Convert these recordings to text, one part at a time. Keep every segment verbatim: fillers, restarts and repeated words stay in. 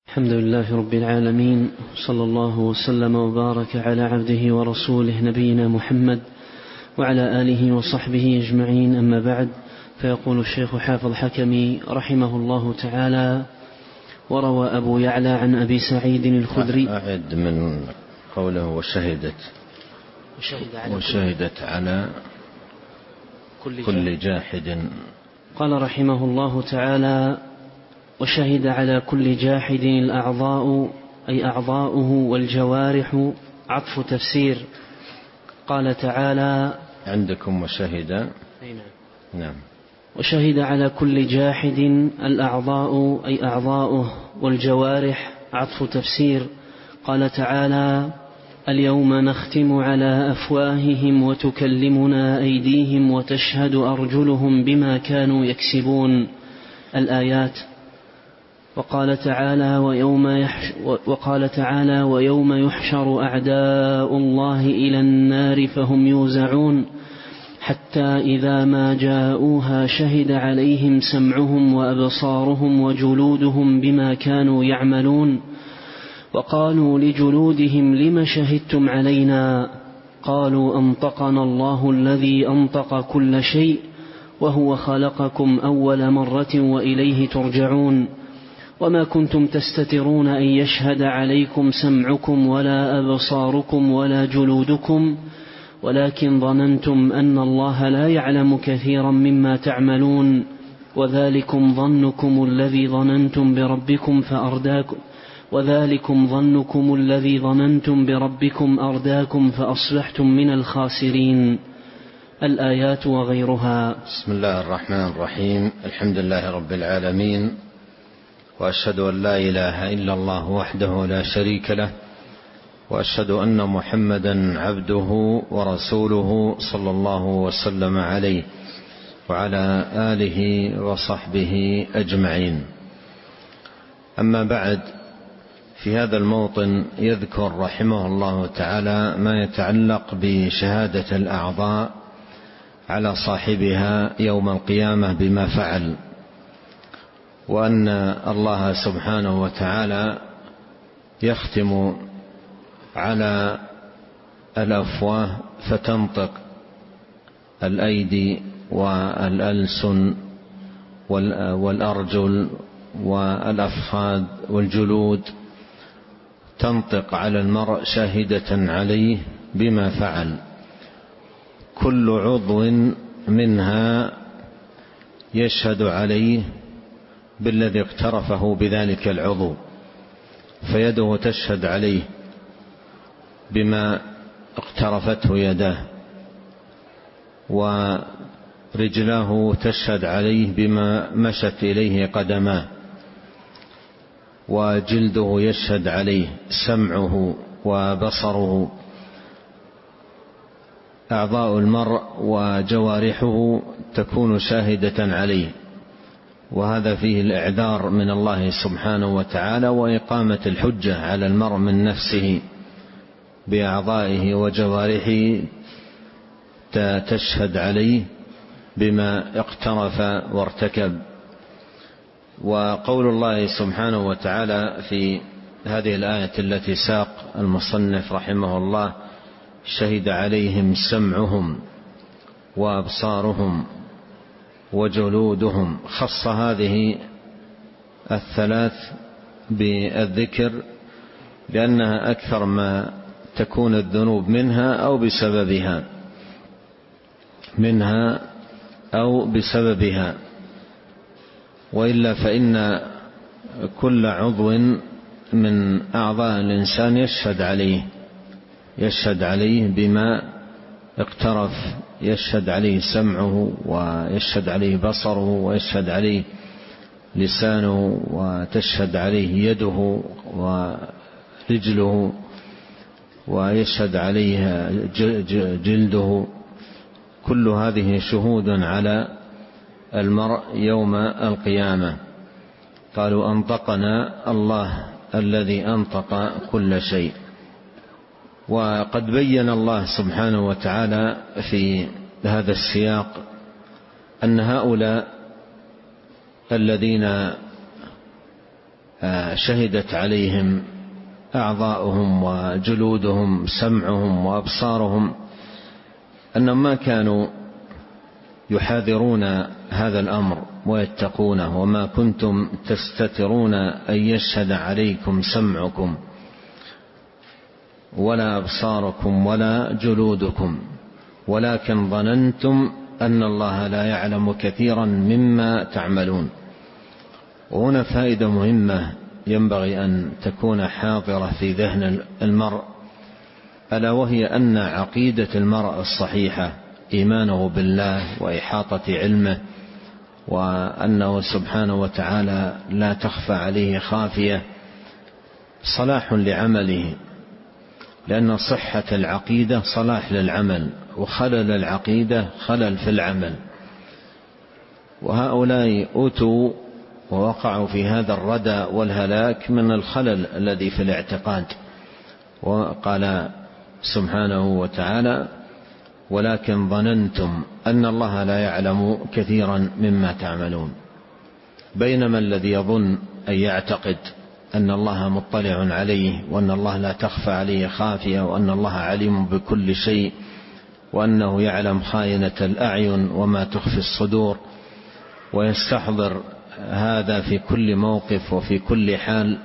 الحمد لله رب العالمين، صلى الله وسلم وبارك على عبده ورسوله نبينا محمد وعلى آله وصحبه أجمعين، أما بعد. فيقول الشيخ حافظ حكمي رحمه الله تعالى: وروى أبو يعلى عن أبي سعيد الخدري. أعد من قوله وشهدت وشهد على, وشهدت على كل, كل جاحد. قال رحمه الله تعالى: وشهد على كل جاحد الأعضاء، أي أعضاؤه والجوارح، عطف تفسير. قال تعالى: عندكم وشهد. نعم. وشهد على كل جاحد الأعضاء، أي أعضاؤه والجوارح، عطف تفسير. قال تعالى: اليوم نختم على أفواههم وتكلمنا أيديهم وتشهد أرجلهم بما كانوا يكسبون. الآيات. وقال تعالى: ويوم يحش وقال تعالى: ويوم يحشر أعداء الله إلى النار فهم يوزعون، حتى إذا ما جاءوها شهد عليهم سمعهم وأبصارهم وجلودهم بما كانوا يعملون. وقالوا لجلودهم لم شهدتم علينا؟ قالوا أنطقنا الله الذي أنطق كل شيء وهو خلقكم أول مرة وإليه ترجعون. وما كنتم تستترون أن يشهد عليكم سمعكم ولا أبصاركم ولا جلودكم، ولكن ظننتم أن الله لا يعلم كثيرا مما تعملون، وذلكم ظنكم الذي ظننتم بربكم فأرداكم وذلكم ظنكم الذي ظننتم بربكم أرداكم فأصبحتم من الخاسرين. الآيات وغيرها. بسم الله الرحمن الرحيم. الحمد لله رب العالمين، وأشهد أن لا إله إلا الله وحده لا شريك له، وأشهد أن محمدا عبده ورسوله صلى الله وسلم عليه وعلى آله وصحبه أجمعين. أما بعد، في هذا الموطن يذكر رحمه الله تعالى ما يتعلق بشهادة الأعضاء على صاحبها يوم القيامة بما فعل، وأن الله سبحانه وتعالى يختم على الأفواه فتنطق الأيدي والألسن والأرجل والأفخاذ والجلود، تنطق على المرء شاهدة عليه بما فعل. كل عضو منها يشهد عليه بالذي اقترفه بذلك العضو، فيده تشهد عليه بما اقترفته يداه، ورجلاه تشهد عليه بما مشت إليه قدماه، وجلده يشهد عليه، سمعه وبصره. أعضاء المرء وجوارحه تكون شاهدة عليه، وهذا فيه الإعذار من الله سبحانه وتعالى وإقامة الحجة على المرء من نفسه بأعضائه وجوارحه تشهد عليه بما اقترف وارتكب. وقول الله سبحانه وتعالى في هذه الآية التي ساق المصنف رحمه الله: شهد عليهم سمعهم وأبصارهم وجلودهم، خص هذه الثلاث بالذكر لأنها أكثر ما تكون الذنوب منها أو بسببها منها أو بسببها وإلا فإن كل عضو من أعضاء الإنسان يشهد عليه يشهد عليه بما اقترف، يشهد عليه سمعه، ويشهد عليه بصره، ويشهد عليه لسانه، وتشهد عليه يده ورجله، ويشهد عليه جلده. كل هذه شهود على المرء يوم القيامة. قالوا أنطقنا الله الذي أنطق كل شيء. وقد بين الله سبحانه وتعالى في هذا السياق أن هؤلاء الذين شهدت عليهم أعضاؤهم وجلودهم، سمعهم وأبصارهم، أنهم ما كانوا يحاذرون هذا الأمر ويتقونه. وما كنتم تستترون أن يشهد عليكم سمعكم ولا أبصاركم ولا جلودكم ولكن ظننتم أن الله لا يعلم كثيرا مما تعملون. وهنا فائدة مهمة ينبغي أن تكون حاضرة في ذهن المرء، ألا وهي أن عقيدة المرء الصحيحة إيمانه بالله وإحاطة علمه، وأنه سبحانه وتعالى لا تخفى عليه خافية، صلاح لعمله، لأن صحة العقيدة صلاح للعمل، وخلل العقيدة خلل في العمل. وهؤلاء أتوا ووقعوا في هذا الردى والهلاك من الخلل الذي في الاعتقاد. وقال سبحانه وتعالى: ولكن ظننتم أن الله لا يعلم كثيرا مما تعملون. بينما الذي يظن أن يعتقد أن الله مطلع عليه، وأن الله لا تخفى عليه خافية، وأن الله عليم بكل شيء، وأنه يعلم خائنة الأعين وما تخفي الصدور، ويستحضر هذا في كل موقف وفي كل حال،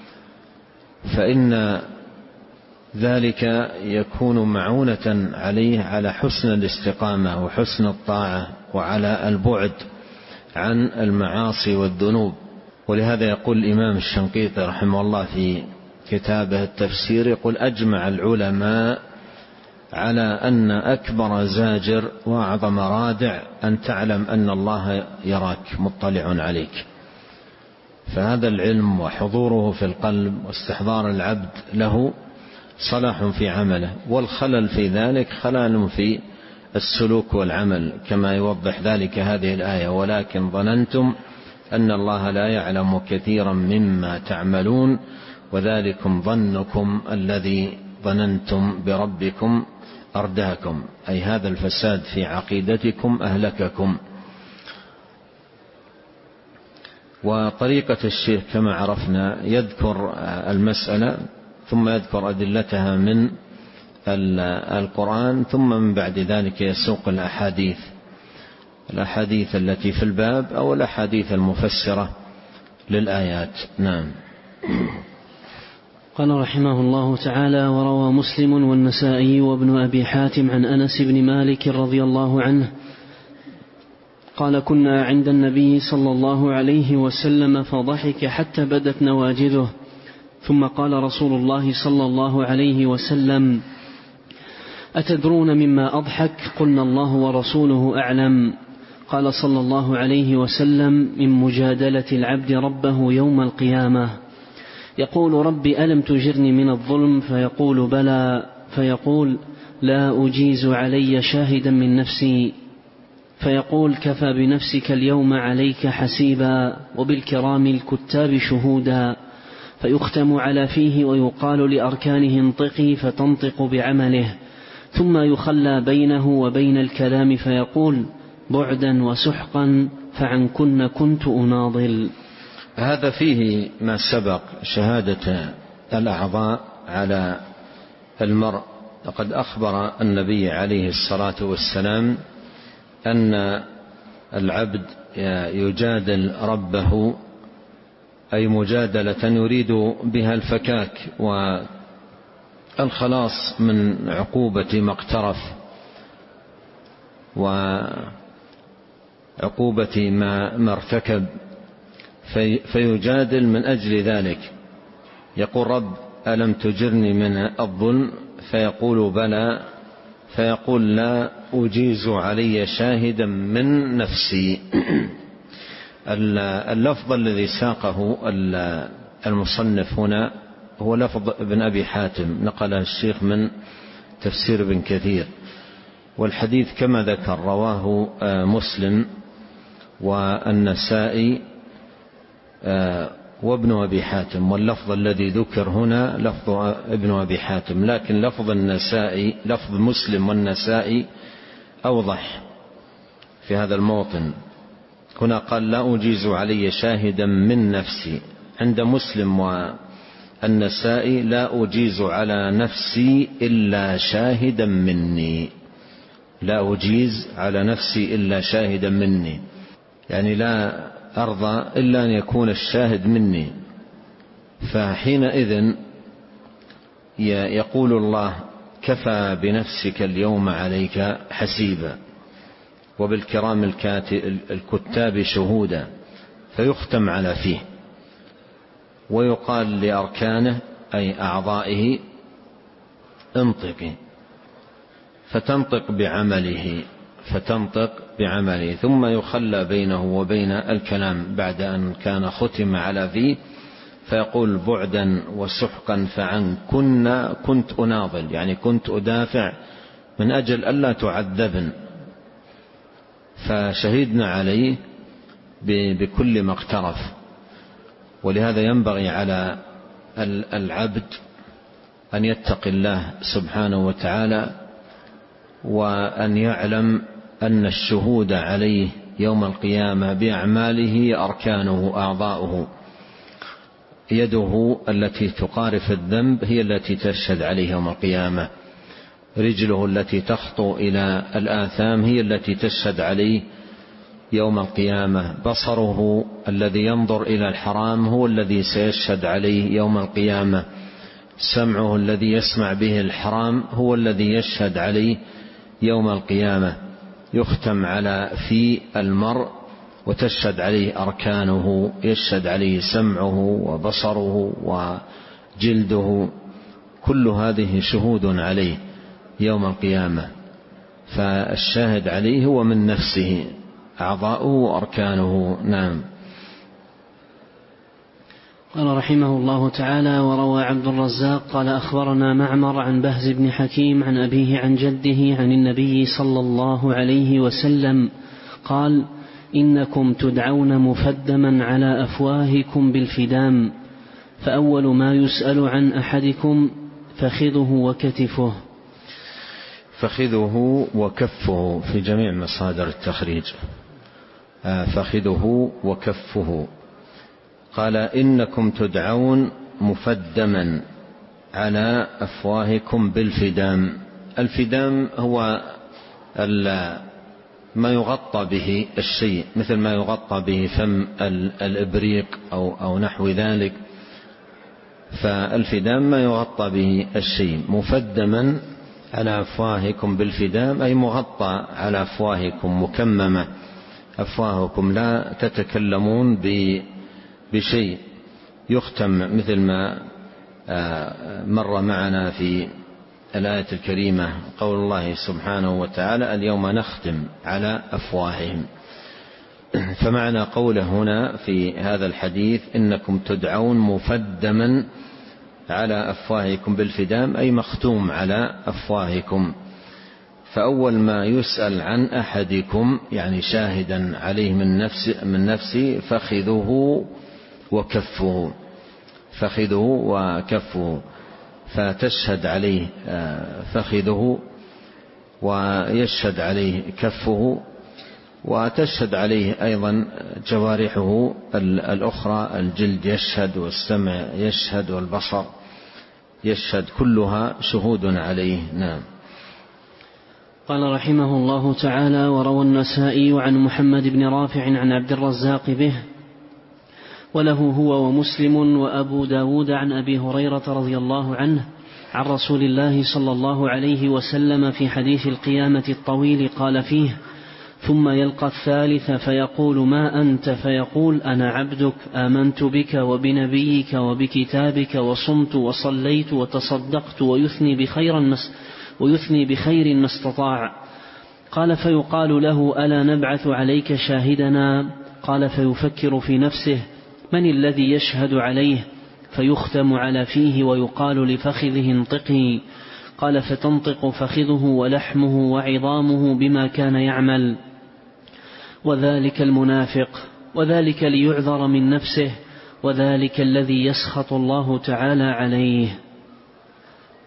فإن ذلك يكون معونة عليه على حسن الاستقامة وحسن الطاعة وعلى البعد عن المعاصي والذنوب. ولهذا يقول الإمام الشنقيطي رحمه الله في كتابه التفسير، يقول: أجمع العلماء على أن أكبر زاجر وأعظم رادع أن تعلم أن الله يراك مطلع عليك. فهذا العلم وحضوره في القلب واستحضار العبد له صلاح في عمله، والخلل في ذلك خلل في السلوك والعمل، كما يوضح ذلك هذه الآية: ولكن ظننتم أن الله لا يعلم كثيرا مما تعملون وذلكم ظنكم الذي ظننتم بربكم أرداكم، أي هذا الفساد في عقيدتكم أهلككم. وطريقة الشيخ كما عرفنا يذكر المسألة ثم يذكر أدلتها من القرآن، ثم من بعد ذلك يسوق الأحاديث الأحاديث التي في الباب أو الأحاديث المفسرة للآيات. نعم. قال رحمه الله تعالى: وروى مسلم والنسائي وابن أبي حاتم عن أنس بن مالك رضي الله عنه قال: كنا عند النبي صلى الله عليه وسلم فضحك حتى بدت نواجذه، ثم قال رسول الله صلى الله عليه وسلم: أتدرون مما أضحك؟ قلنا: الله ورسوله أعلم. قال صلى الله عليه وسلم: من مجادلة العبد ربه يوم القيامة، يقول: رب ألم تجرني من الظلم؟ فيقول: بلى. فيقول: لا أجيز علي شاهدا من نفسي. فيقول: كفى بنفسك اليوم عليك حسيبا، وبالكرام الكتاب شهودا. فيختم على فيه ويقال لأركانه: انطقي، فتنطق بعمله، ثم يخلى بينه وبين الكلام فيقول: بعدا وسحقا، فعنكن كنت أناضل. هذا فيه ما سبق شهادة الأعضاء على المرء. لقد أخبر النبي عليه الصلاة والسلام أن العبد يجادل ربه، أي مجادلة يريد بها الفكاك والخلاص من عقوبة ما اقترف وعقوبة ما ارتكب، في فيجادل من أجل ذلك. يقول: رب ألم تجرني من الظلم؟ فيقول: بلى. فيقول: لا أجيز علي شاهدا من نفسي. اللفظ الذي ساقه المصنف هنا هو لفظ ابن أبي حاتم، نقله الشيخ من تفسير ابن كثير، والحديث كما ذكر رواه مسلم والنسائي وابن أبي حاتم، واللفظ الذي ذكر هنا لفظ ابن أبي حاتم، لكن لفظ النسائي لفظ مسلم والنسائي أوضح في هذا الموطن. هنا قال: لا أجيز علي شاهدا من نفسي، عند مسلم والنسائي: لا أجيز على نفسي إلا شاهدا مني. لا أجيز على نفسي إلا شاهدا مني، يعني لا أرضى إلا أن يكون الشاهد مني. فحينئذ يقول الله: كفى بنفسك اليوم عليك حسيبا وبالكرام الكتاب شهودا، فيختم على فيه، ويقال لأركانه أي أعضائه: انطقي، فتنطق بعمله فتنطق بعمله ثم يخلى بينه وبين الكلام بعد أن كان ختم على فيه، فيقول: بعدا وسحقا فعن كنا كنت أناضل، يعني كنت أدافع من أجل ألا تعذبن، فشهدنا عليه بكل ما اقترف. ولهذا ينبغي على العبد أن يتقي الله سبحانه وتعالى، وأن يعلم أن الشهود عليه يوم القيامة بأعماله أركانه أعضاؤه. يده التي تقارف الذنب هي التي تشهد عليه يوم القيامة، رجله التي تخطو إلى الآثام هي التي تشهد عليه يوم القيامة، بصره الذي ينظر إلى الحرام هو الذي سيشهد عليه يوم القيامة، سمعه الذي يسمع به الحرام هو الذي يشهد عليه يوم القيامة. يختم على في المرء وتشهد عليه أركانه، يشهد عليه سمعه وبصره وجلده، كل هذه شهود عليه يوم القيامة. فالشاهد عليه هو من نفسه، أعضاؤه وأركانه. نعم. قال رحمه الله تعالى: وروى عبد الرزاق قال أخبرنا معمر عن بهز بن حكيم عن أبيه عن جده عن النبي صلى الله عليه وسلم قال: إنكم تدعون مفدما على أفواهكم بالفدام، فأول ما يسأل عن أحدكم فخذه وكتفه. فخذه وكفه في جميع مصادر التخريج، فخذه وكفه. قال: إنكم تدعون مفدما على أفواهكم بالفدام. الفدام هو ما يغطى به الشيء، مثل ما يغطى به فم الإبريق أو, أو نحو ذلك. فالفدام ما يغطى به الشيء. مفدما على أفواهكم بالفدام أي مغطى على أفواهكم، مكممة أفواهكم، لا تتكلمون بشيء. يختم مثل ما مر معنا في الآية الكريمة قول الله سبحانه وتعالى: اليوم نختم على أفواههم. فمعنى قوله هنا في هذا الحديث: إنكم تدعون مفدما على أفواهكم بالفدام أي مختوم على أفواهكم. فأول ما يسأل عن أحدكم يعني شاهدا عليه من نفسه من نفسه فخذه وكفه، فخذه وكفه، فتشهد عليه فخذه ويشهد عليه كفه، وتشهد عليه أيضا جوارحه الأخرى، الجلد يشهد والسمع يشهد والبصر يشهد، كلها شهود عليه. نعم. قال رحمه الله تعالى: وروى النسائي عن محمد بن رافع عن عبد الرزاق به، وله هو ومسلم وأبو داود عن أبي هريرة رضي الله عنه عن رسول الله صلى الله عليه وسلم في حديث القيامة الطويل قال فيه: ثم يلقى الثالث فيقول: ما أنت؟ فيقول: أنا عبدك، آمنت بك وبنبيك وبكتابك وصمت وصليت وتصدقت، ويثني بخير ويثني بخير ما استطاع. قال: فيقال له: ألا نبعث عليك شاهدنا؟ قال: فيفكر في نفسه: من الذي يشهد عليه؟ فيختم على فيه ويقال لفخذه: انطقي. قال: فتنطق فخذه ولحمه وعظامه بما كان يعمل. وذلك المنافق، وذلك ليعذر من نفسه، وذلك الذي يسخط الله تعالى عليه.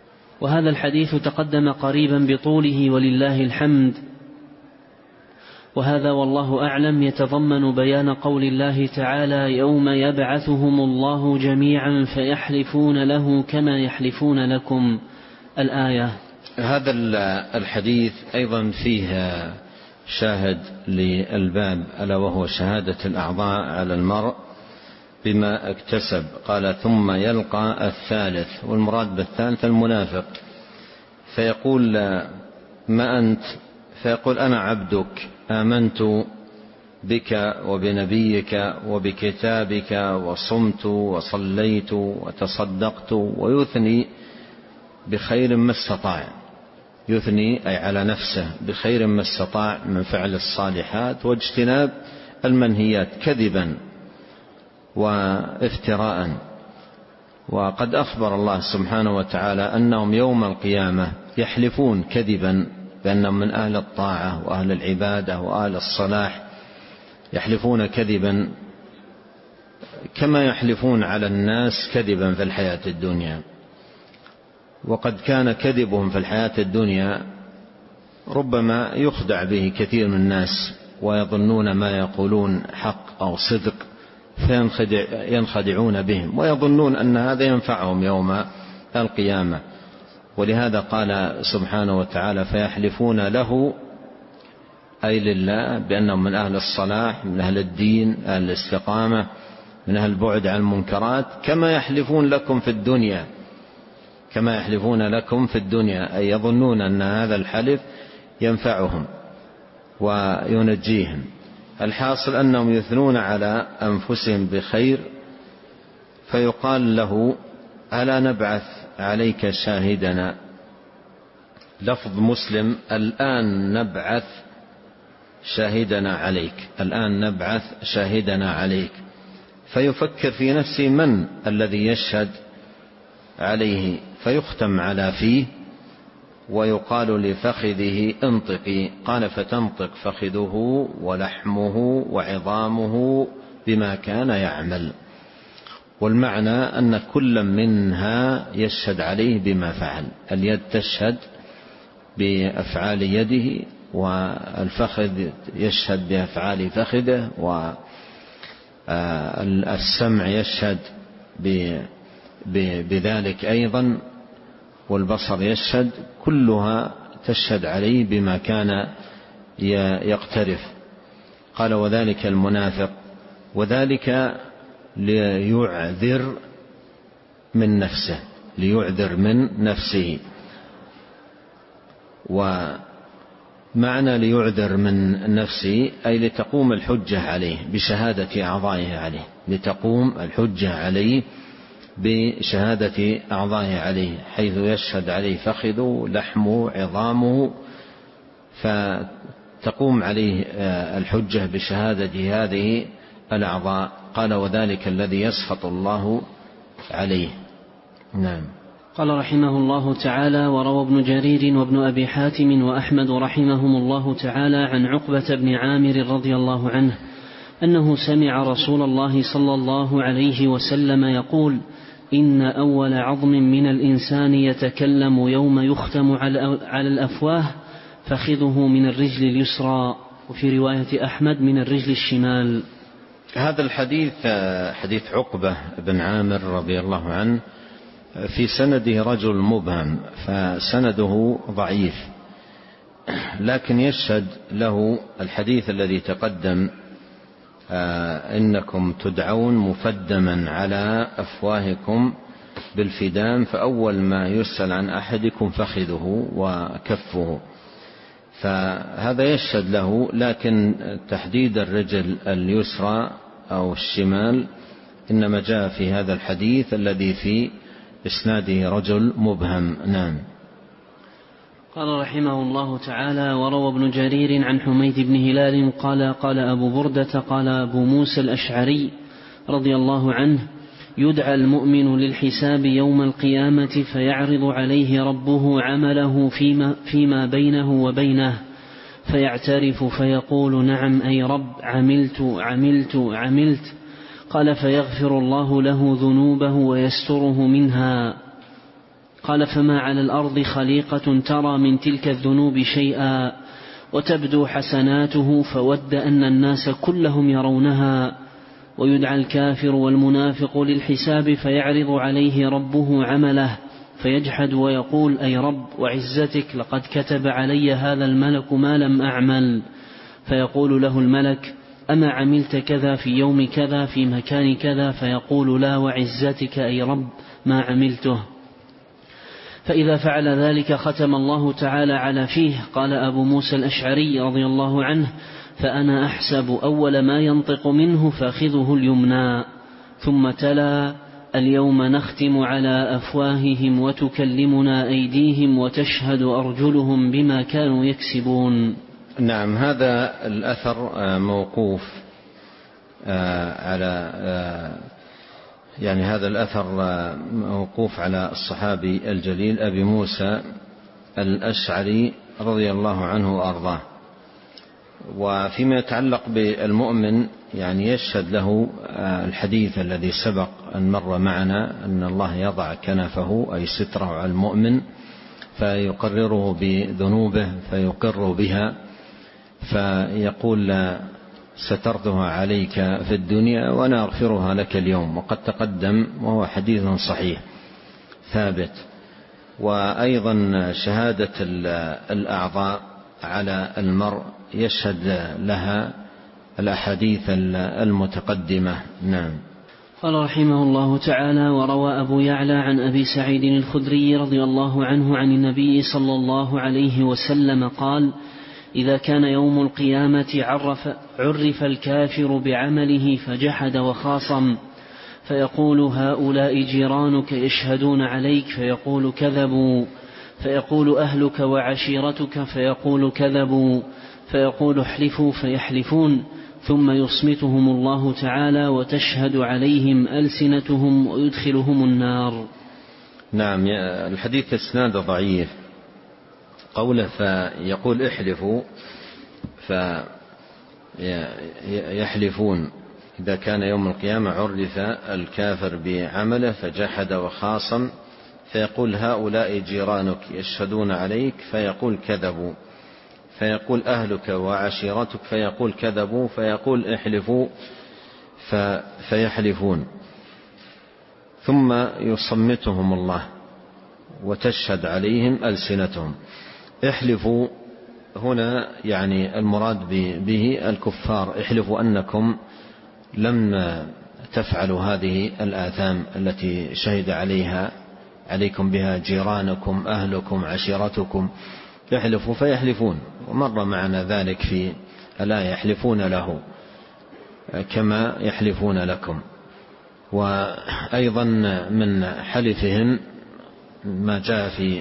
وهذا الحديث تقدم قريبا بطوله ولله الحمد. وهذا والله أعلم يتضمن بيان قول الله تعالى يوم يبعثهم الله جميعا فيحلفون له كما يحلفون لكم الآية. هذا الحديث أيضا فيه شاهد للباب ألا وهو شهادة الأعضاء على المرء بما اكتسب. قال ثم يلقى الثالث، والمراد بالثالث المنافق، فيقول ما أنت؟ فيقول أنا عبدك آمنت بك وبنبيك وبكتابك وصمت وصليت وتصدقت، ويثني بخير ما استطاع، يثني أي على نفسه بخير ما استطاع من فعل الصالحات واجتناب المنهيات كذبا وافتراء. وقد أخبر الله سبحانه وتعالى أنهم يوم القيامة يحلفون كذبا بأنهم من أهل الطاعة وأهل العبادة وأهل الصلاح، يحلفون كذبا كما يحلفون على الناس كذبا في الحياة الدنيا. وقد كان كذبهم في الحياة الدنيا ربما يخدع به كثير من الناس ويظنون ما يقولون حق أو صدق فينخدعون بهم ويظنون أن هذا ينفعهم يوم القيامة. ولهذا قال سبحانه وتعالى فيحلفون له أي لله بأنهم من أهل الصلاح، من أهل الدين، أهل الاستقامة، من أهل البعد عن المنكرات، كما يحلفون لكم في الدنيا، كما يحلفون لكم في الدنيا، أي يظنون أن هذا الحلف ينفعهم وينجيهم. الحاصل أنهم يثنون على أنفسهم بخير، فيقال له ألا نبعث عليك شاهدنا. لفظ مسلم الآن نبعث شاهدنا عليك، الآن نبعث شاهدنا عليك، فيفكر في نفسه من الذي يشهد عليه، فيختم على فيه ويقال لفخذه انطقي، قال فتنطق فخذه ولحمه وعظامه بما كان يعمل. والمعنى أن كل منها يشهد عليه بما فعل، اليد تشهد بأفعال يده، والفخذ يشهد بأفعال فخذه، والسمع يشهد بذلك أيضا، والبصر يشهد، كلها تشهد عليه بما كان يقترف. قال وذلك المنافق، وذلك ليعذر من نفسه، ليعذر من نفسه. ومعنى ليعذر من نفسه أي لتقوم الحجة عليه بشهادة أعضائه عليه، لتقوم الحجة عليه بشهادة أعضائه عليه، حيث يشهد عليه فخذه لحمه عظامه، فتقوم عليه الحجة بشهادة هذه الأعضاء. قال وذلك الذي يسخط الله عليه. نعم. قال رحمه الله تعالى وروى ابن جرير وابن أبي حاتم وأحمد رحمهم الله تعالى عن عقبة بن عامر رضي الله عنه أنه سمع رسول الله صلى الله عليه وسلم يقول إن أول عظم من الإنسان يتكلم يوم يختم على الأفواه فخذه من الرجل اليسرى، وفي رواية أحمد من الرجل الشمال. هذا الحديث حديث عقبة بن عامر رضي الله عنه في سنده رجل مبهم، فسنده ضعيف، لكن يشهد له الحديث الذي تقدم آه إنكم تدعون مفدما على أفواهكم بالفدام، فأول ما يسأل عن أحدكم فخذه وكفه، فهذا يشهد له. لكن تحديد الرجل اليسرى أو الشمال إنما جاء في هذا الحديث الذي في إسناده رجل مبهم. نعم. قال رحمه الله تعالى وروى ابن جرير عن حميد بن هلال قال قال أبو بردة قال أبو موسى الأشعري رضي الله عنه يدعى المؤمن للحساب يوم القيامة فيعرض عليه ربه عمله فيما, فيما بينه وبينه فيعترف فيقول نعم أي رب عملت عملت عملت. قال فيغفر الله له ذنوبه ويستره منها. قال فما على الأرض خليقة ترى من تلك الذنوب شيئا وتبدو حسناته فود أن الناس كلهم يرونها. ويدعى الكافر والمنافق للحساب فيعرض عليه ربه عمله فيجحد ويقول أي رب وعزتك لقد كتب علي هذا الملك ما لم أعمل، فيقول له الملك أما عملت كذا في يوم كذا في مكان كذا؟ فيقول لا وعزتك أي رب ما عملته. فإذا فعل ذلك ختم الله تعالى على فيه. قال أبو موسى الأشعري رضي الله عنه فأنا أحسب أول ما ينطق منه فاخذه اليمنى، ثم تلا اليوم نختم على أفواههم وتكلمنا أيديهم وتشهد أرجلهم بما كانوا يكسبون. نعم، هذا الأثر موقوف على يعني هذا الأثر موقوف على الصحابي الجليل أبي موسى الأشعري رضي الله عنه وأرضاه. وفيما يتعلق بالمؤمن يعني يشهد له الحديث الذي سبق أن مر معنا أن الله يضع كنفه أي ستره على المؤمن فيقرره بذنوبه فيقر بها فيقول سترتها عليك في الدنيا وأنا أغفرها لك اليوم، وقد تقدم وهو حديث صحيح ثابت. وأيضا شهادة الأعضاء على المرء يشهد لها الأحاديث المتقدمة. نعم. قال رحمه الله تعالى: وروى أبو يعلى عن أبي سعيد الخدري رضي الله عنه عن النبي صلى الله عليه وسلم قال: إذا كان يوم القيامة عرف, عرف الكافر بعمله فجحد وخاصم، فيقول هؤلاء جيرانك يشهدون عليك، فيقول كذبوا، فيقول أهلك وعشيرتك، فيقول كذبوا، فيقول احلفوا، فيحلفون، ثم يصمتهم الله تعالى وتشهد عليهم ألسنتهم ويدخلهم النار. نعم. الحديث اسناد ضعيف. قوله فيقول احلفوا فيحلفون إذا كان يوم القيامة عرف الكافر بعمله فجحد وخاصم، فيقول هؤلاء جيرانك يشهدون عليك، فيقول كذبوا، فيقول أهلك وعشيرتك، فيقول كذبوا، فيقول احلفوا فيحلفون، ثم يصمتهم الله وتشهد عليهم ألسنتهم. احلفوا هنا يعني المراد به الكفار، احلفوا أنكم لم تفعلوا هذه الآثام التي شهد عليها عليكم بها جيرانكم أهلكم عشيرتكم، يحلفوا فيحلفون. ومر معنا ذلك في الآية يحلفون له كما يحلفون لكم. وأيضا من حلفهم ما جاء في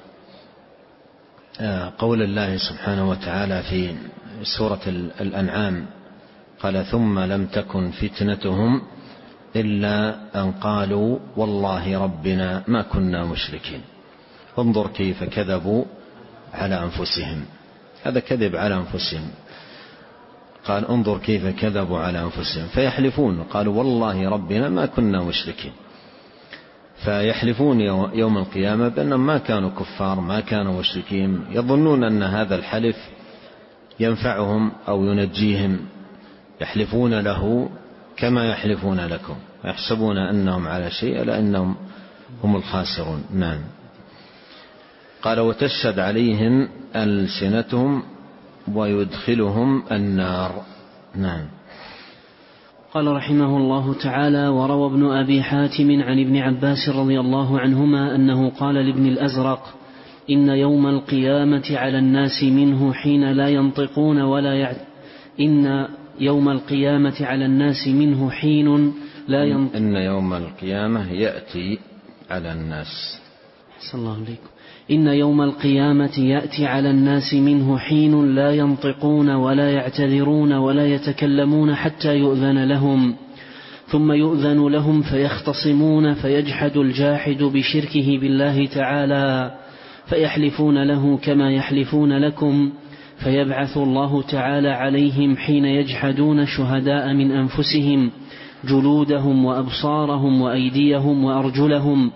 قول الله سبحانه وتعالى في سورة الأنعام قال ثم لم تكن فتنتهم إلا أن قالوا والله ربنا ما كنا مشركين. انظر كيف كذبوا على أنفسهم، هذا كذب على أنفسهم. قال انظر كيف كذبوا على أنفسهم، فيحلفون قالوا والله ربنا ما كنا مشركين، فيحلفون يوم القيامة بأنهم ما كانوا كفار ما كانوا مشركين، يظنون أن هذا الحلف ينفعهم أو ينجيهم، يحلفون له كما يحلفون لكم، يحسبون أنهم على شيء لأنهم هم الخاسرون. نعم. قال وتشهد عليهم ألسنتهم ويدخلهم النار. نعم. قال رحمه الله تعالى: وروى ابن أبي حاتم عن ابن عباس رضي الله عنهما أنه قال لابن الأزرق: إن يوم القيامة على الناس منه حين لا ينطقون ولا يعت... إن يوم القيامة على الناس منه حين لا ينطق إن يوم القيامة يأتي على الناس صلى الله عليكم إن يوم القيامة يأتي على الناس منه حين لا ينطقون ولا يعتذرون ولا يتكلمون حتى يؤذن لهم، ثم يؤذن لهم فيختصمون، فيجحد الجاحد بشركه بالله تعالى، فيحلفون له كما يحلفون لكم، فيبعث الله تعالى عليهم حين يجحدون شهداء من أنفسهم جلودهم وأبصارهم وأيديهم وأرجلهم،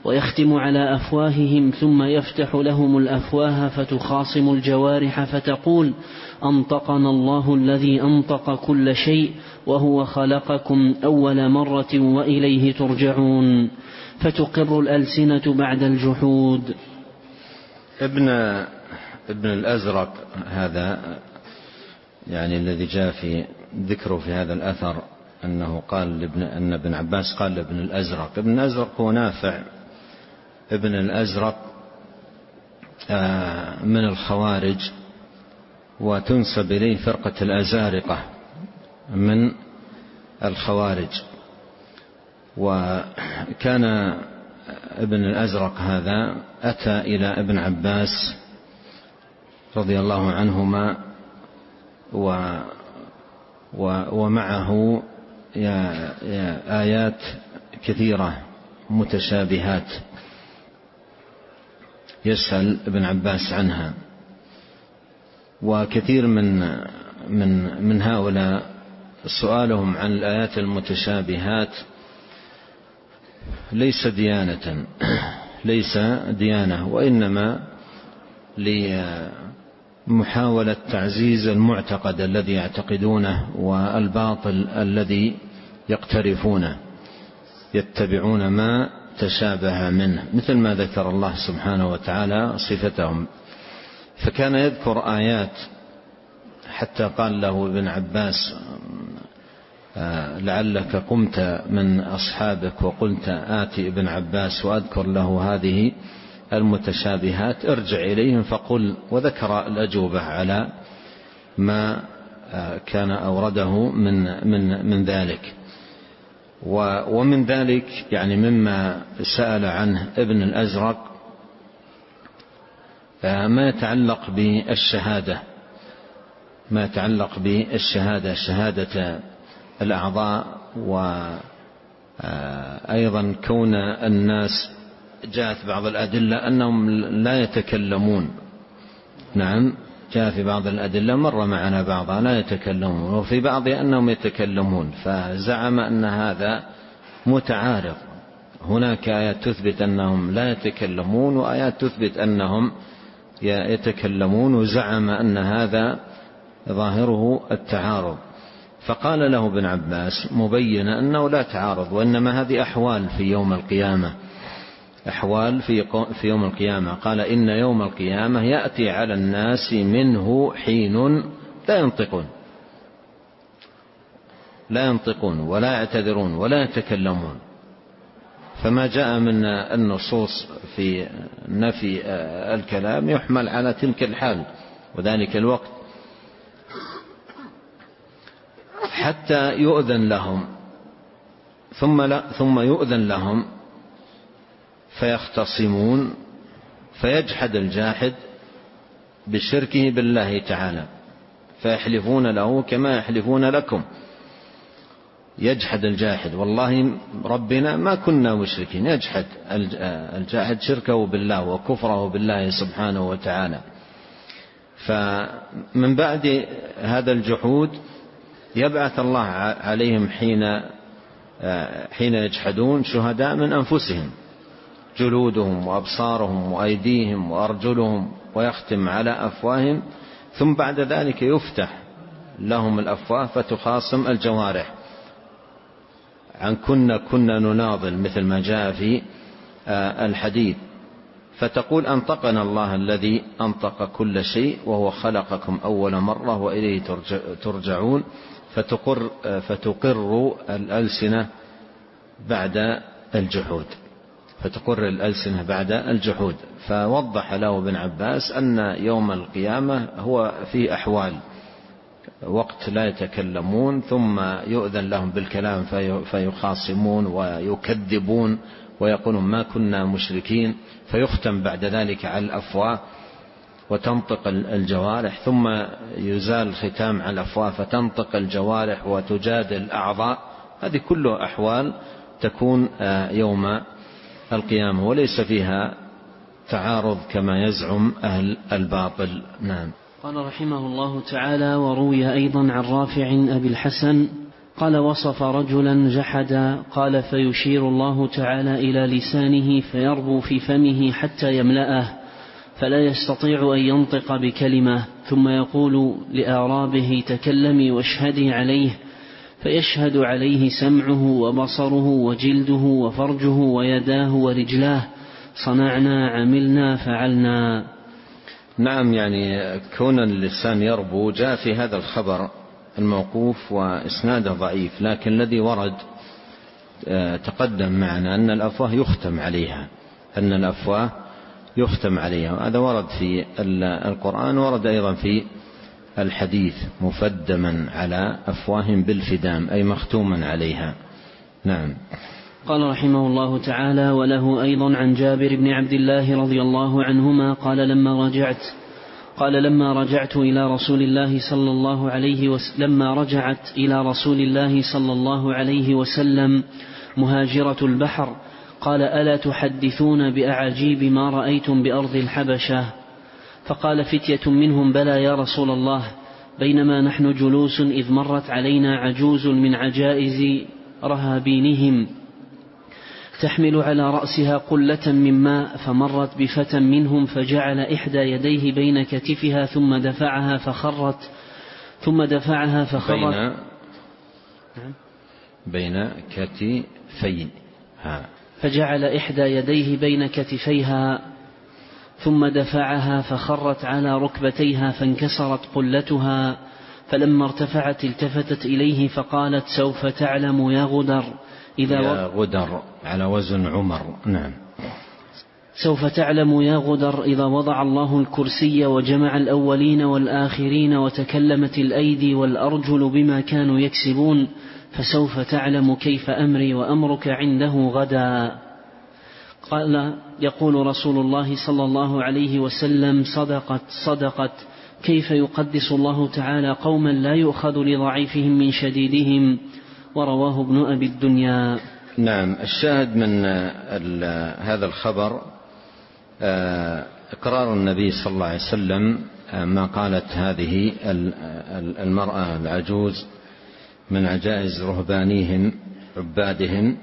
ويختم على أفواههم ثم يفتح لهم الأفواه فتخاصم الجوارح فتقول أنطقنا الله الذي أنطق كل شيء وهو خلقكم أول مرة وإليه ترجعون، فتقر الألسنة بعد الجحود. ابن ابن الأزرق هذا يعني الذي جاء في ذكره في هذا الأثر أنه قال لابن أن ابن عباس قال لابن الأزرق. ابن الأزرق هو نافع ابن الأزرق من الخوارج، وتنسب إليه فرقة الأزارقة من الخوارج. وكان ابن الأزرق هذا أتى إلى ابن عباس رضي الله عنهما و ومعه آيات كثيرة متشابهات يسأل ابن عباس عنها. وكثير من من من هؤلاء سؤالهم عن الآيات المتشابهات ليس ديانة ليس ديانة وإنما لمحاولة تعزيز المعتقد الذي يعتقدونه والباطل الذي يقترفونه، يتبعون ما تشابه منه، مثل ما ذكر الله سبحانه وتعالى صفتهم. فكان يذكر آيات حتى قال له ابن عباس لعلك قمت من أصحابك وقلت آتي ابن عباس وأذكر له هذه المتشابهات ارجع إليهم فقل، وذكر الأجوبة على ما كان أورده من من من ذلك. ومن ذلك يعني مما سأل عنه ابن الأزرق ما يتعلق بالشهادة ما يتعلق بالشهادة شهادة الأعضاء، وأيضا كون الناس جاءت بعض الأدلة أنهم لا يتكلمون. نعم جاء في بعض الأدلة مر معنا بعضها لا يتكلمون، وفي بعضها أنهم يتكلمون، فزعم أن هذا متعارض. هناك آيات تثبت أنهم لا يتكلمون وآيات تثبت أنهم يتكلمون، وزعم أن هذا ظاهره التعارض. فقال له ابن عباس مبينا أنه لا تعارض، وإنما هذه أحوال في يوم القيامة أحوال في في يوم القيامة. قال إن يوم القيامة يأتي على الناس منه حين لا ينطقون لا ينطقون ولا يعتذرون ولا يتكلمون. فما جاء من النصوص في نفي الكلام يحمل على تلك الحال وذلك الوقت، حتى يؤذن لهم ثم لا ثم يؤذن لهم فيختصمون، فيجحد الجاحد بشركه بالله تعالى، فيحلفون له كما يحلفون لكم. يجحد الجاحد والله ربنا ما كنا مشركين، يجحد الجاحد شركه بالله وكفره بالله سبحانه وتعالى. فمن بعد هذا الجحود يبعث الله عليهم حين حين يجحدون شهداء من أنفسهم، جلودهم وأبصارهم وأيديهم وأرجلهم، ويختم على أفواههم، ثم بعد ذلك يفتح لهم الأفواه فتخاصم الجوارح عن كنا كنا نناضل، مثل ما جاء في الحديث، فتقول أنطقنا الله الذي أنطق كل شيء وهو خلقكم أول مرة وإليه ترجعون، فتقر, فتقر الألسنة بعد الجحود فتقر الألسنة بعد الجحود. فوضح له ابن عباس أن يوم القيامة هو في أحوال، وقت لا يتكلمون ثم يؤذن لهم بالكلام فيخاصمون ويكذبون ويقولون ما كنا مشركين، فيختم بعد ذلك على الأفواه وتنطق الجوارح، ثم يزال الختام على الأفواه فتنطق الجوارح وتجادل الأعضاء. هذه كلها أحوال تكون يوم القيامة وليس فيها تعارض كما يزعم أهل الباطل. نعم. قال رحمه الله تعالى: وروي أيضا عن رافع أبي الحسن قال: وصف رجلا جحد. قال: فيشير الله تعالى إلى لسانه فيربو في فمه حتى يملأه فلا يستطيع أن ينطق بكلمة، ثم يقول لأعرابه: تكلمي واشهدي عليه، فيشهد عليه سمعه وبصره وجلده وفرجه ويداه ورجلاه: صنعنا، عملنا، فعلنا. نعم، يعني كون اللسان يربو جاء في هذا الخبر الموقوف وإسناده ضعيف، لكن الذي ورد تقدم معنا أن الأفواه يختم عليها أن الأفواه يختم عليها هذا ورد في القرآن، ورد أيضا في الحديث: مفدما على أفواههم بالفدام، أي مختوما عليها. نعم. قال رحمه الله تعالى: وله أيضا عن جابر بن عبد الله رضي الله عنهما قال: لما رجعت قال لما رجعت إلى رسول الله صلى الله عليه وسلم لما رجعت إلى رسول الله صلى الله عليه وسلم مهاجرة البحر، قال: ألا تحدثون بأعاجيب ما رأيتم بأرض الحبشة؟ فقال فتية منهم: بلى يا رسول الله، بينما نحن جلوس إذ مرت علينا عجوز من عجائز رهابينهم تحمل على رأسها قلة من ماء، فمرت بفتى منهم فجعل إحدى يديه بين كتفها ثم دفعها فخرت ثم دفعها فخرت بين, بين كتفين فجعل إحدى يديه بين كتفيها ثم دفعها فخرت على ركبتيها فانكسرت قلتها، فلما ارتفعت التفتت إليه فقالت: سوف تعلم يا غدر إذا يا غدر على وزن عمر. نعم. سوف تعلم يا غدر إذا وضع الله الكرسي وجمع الأولين والآخرين وتكلمت الأيدي والأرجل بما كانوا يكسبون، فسوف تعلم كيف أمري وأمرك عنده غدا. قال: يقول رسول الله صلى الله عليه وسلم: صدقت صدقت كيف يقدس الله تعالى قوما لا يؤخذ لضعيفهم من شديدهم. ورواه ابن أبي الدنيا. نعم. الشاهد من هذا الخبر إقرار النبي صلى الله عليه وسلم ما قالت هذه المرأة العجوز من عجائز رهبانيهم عبادهم،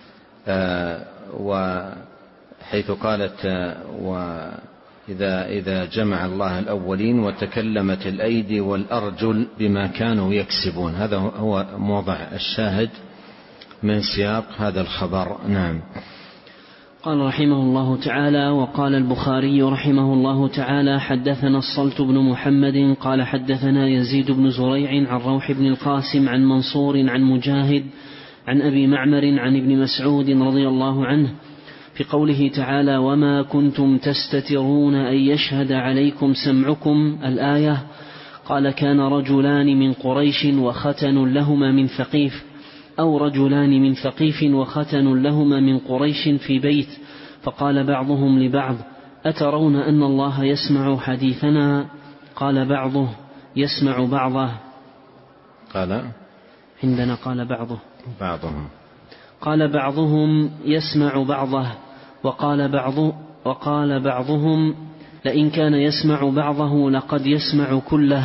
وحيث قالت: وإذا إذا جمع الله الأولين وتكلمت الأيدي والأرجل بما كانوا يكسبون. هذا هو موضع الشاهد من سياق هذا الخبر. نعم. قال رحمه الله تعالى: وقال البخاري رحمه الله تعالى: حدثنا الصلت بن محمد قال حدثنا يزيد بن زريع عن روح بن القاسم عن منصور عن مجاهد عن أبي معمر عن ابن مسعود رضي الله عنه في قوله تعالى: وما كنتم تستترون أن يشهد عليكم سمعكم، الآية. قال: كان رجلان من قريش وختن لهما من ثقيف، أو رجلان من ثقيف وختن لهما من قريش في بيت، فقال بعضهم لبعض: أترون أن الله يسمع حديثنا؟ قال بعضه: يسمع بعضه. قال عندنا قال بعضه بعضهم قال بعضهم: يسمع بعضه. وقال بعض وقال بعضهم: لئن كان يسمع بعضه لقد يسمع كله.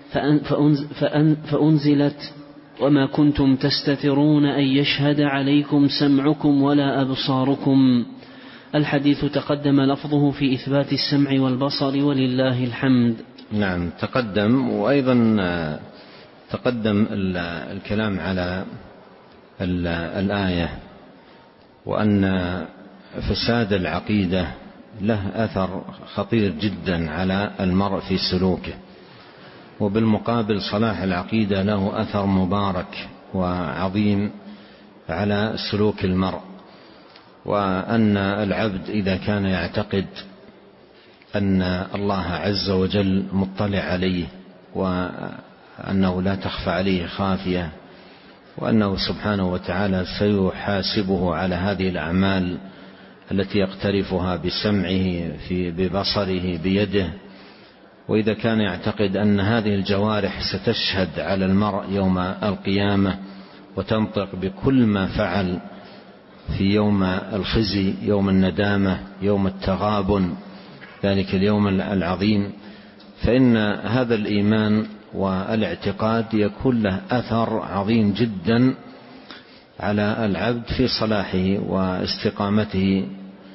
فأنزلت: وما كنتم تستترون أن يشهد عليكم سمعكم ولا أبصاركم. الحديث تقدم لفظه في إثبات السمع والبصر ولله الحمد. نعم تقدم، وأيضا تقدم الكلام على الآية، وأن فساد العقيدة له أثر خطير جدا على المرء في سلوكه، وبالمقابل صلاح العقيدة له أثر مبارك وعظيم على سلوك المرء. وأن العبد إذا كان يعتقد أن الله عز وجل مطلع عليه، وأنه لا تخفى عليه خافية، وأنه سبحانه وتعالى سيحاسبه على هذه الأعمال التي يقترفها بسمعه في ببصره بيده، وإذا كان يعتقد أن هذه الجوارح ستشهد على المرء يوم القيامة وتنطق بكل ما فعل في يوم الخزي، يوم الندامة، يوم التغابن، ذلك اليوم العظيم، فإن هذا الإيمان والاعتقاد يكون له أثر عظيم جدا على العبد في صلاحه واستقامته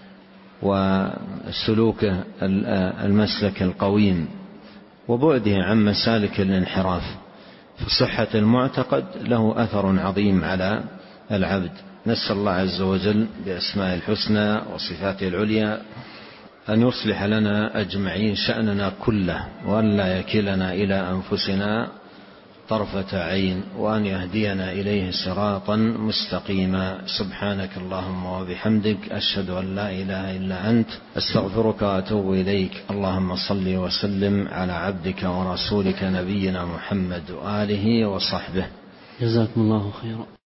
وسلوكه المسلك القويم وبعده عن مسالك الانحراف. فصحة المعتقد له أثر عظيم على العبد. نسأل الله عز وجل بأسماء الحسنى وصفاته العليا أن يصلح لنا أجمعين شأننا كله، وأن لا يكلنا إلى أنفسنا طرفة عين، وأن يهدينا إليه صراطا مستقيما. سبحانك اللهم وبحمدك، أشهد أن لا إله إلا أنت، أستغفرك وأتوب إليك. اللهم صل وسلم على عبدك ورسولك نبينا محمد وآله وصحبه. جزاكم الله خيرا.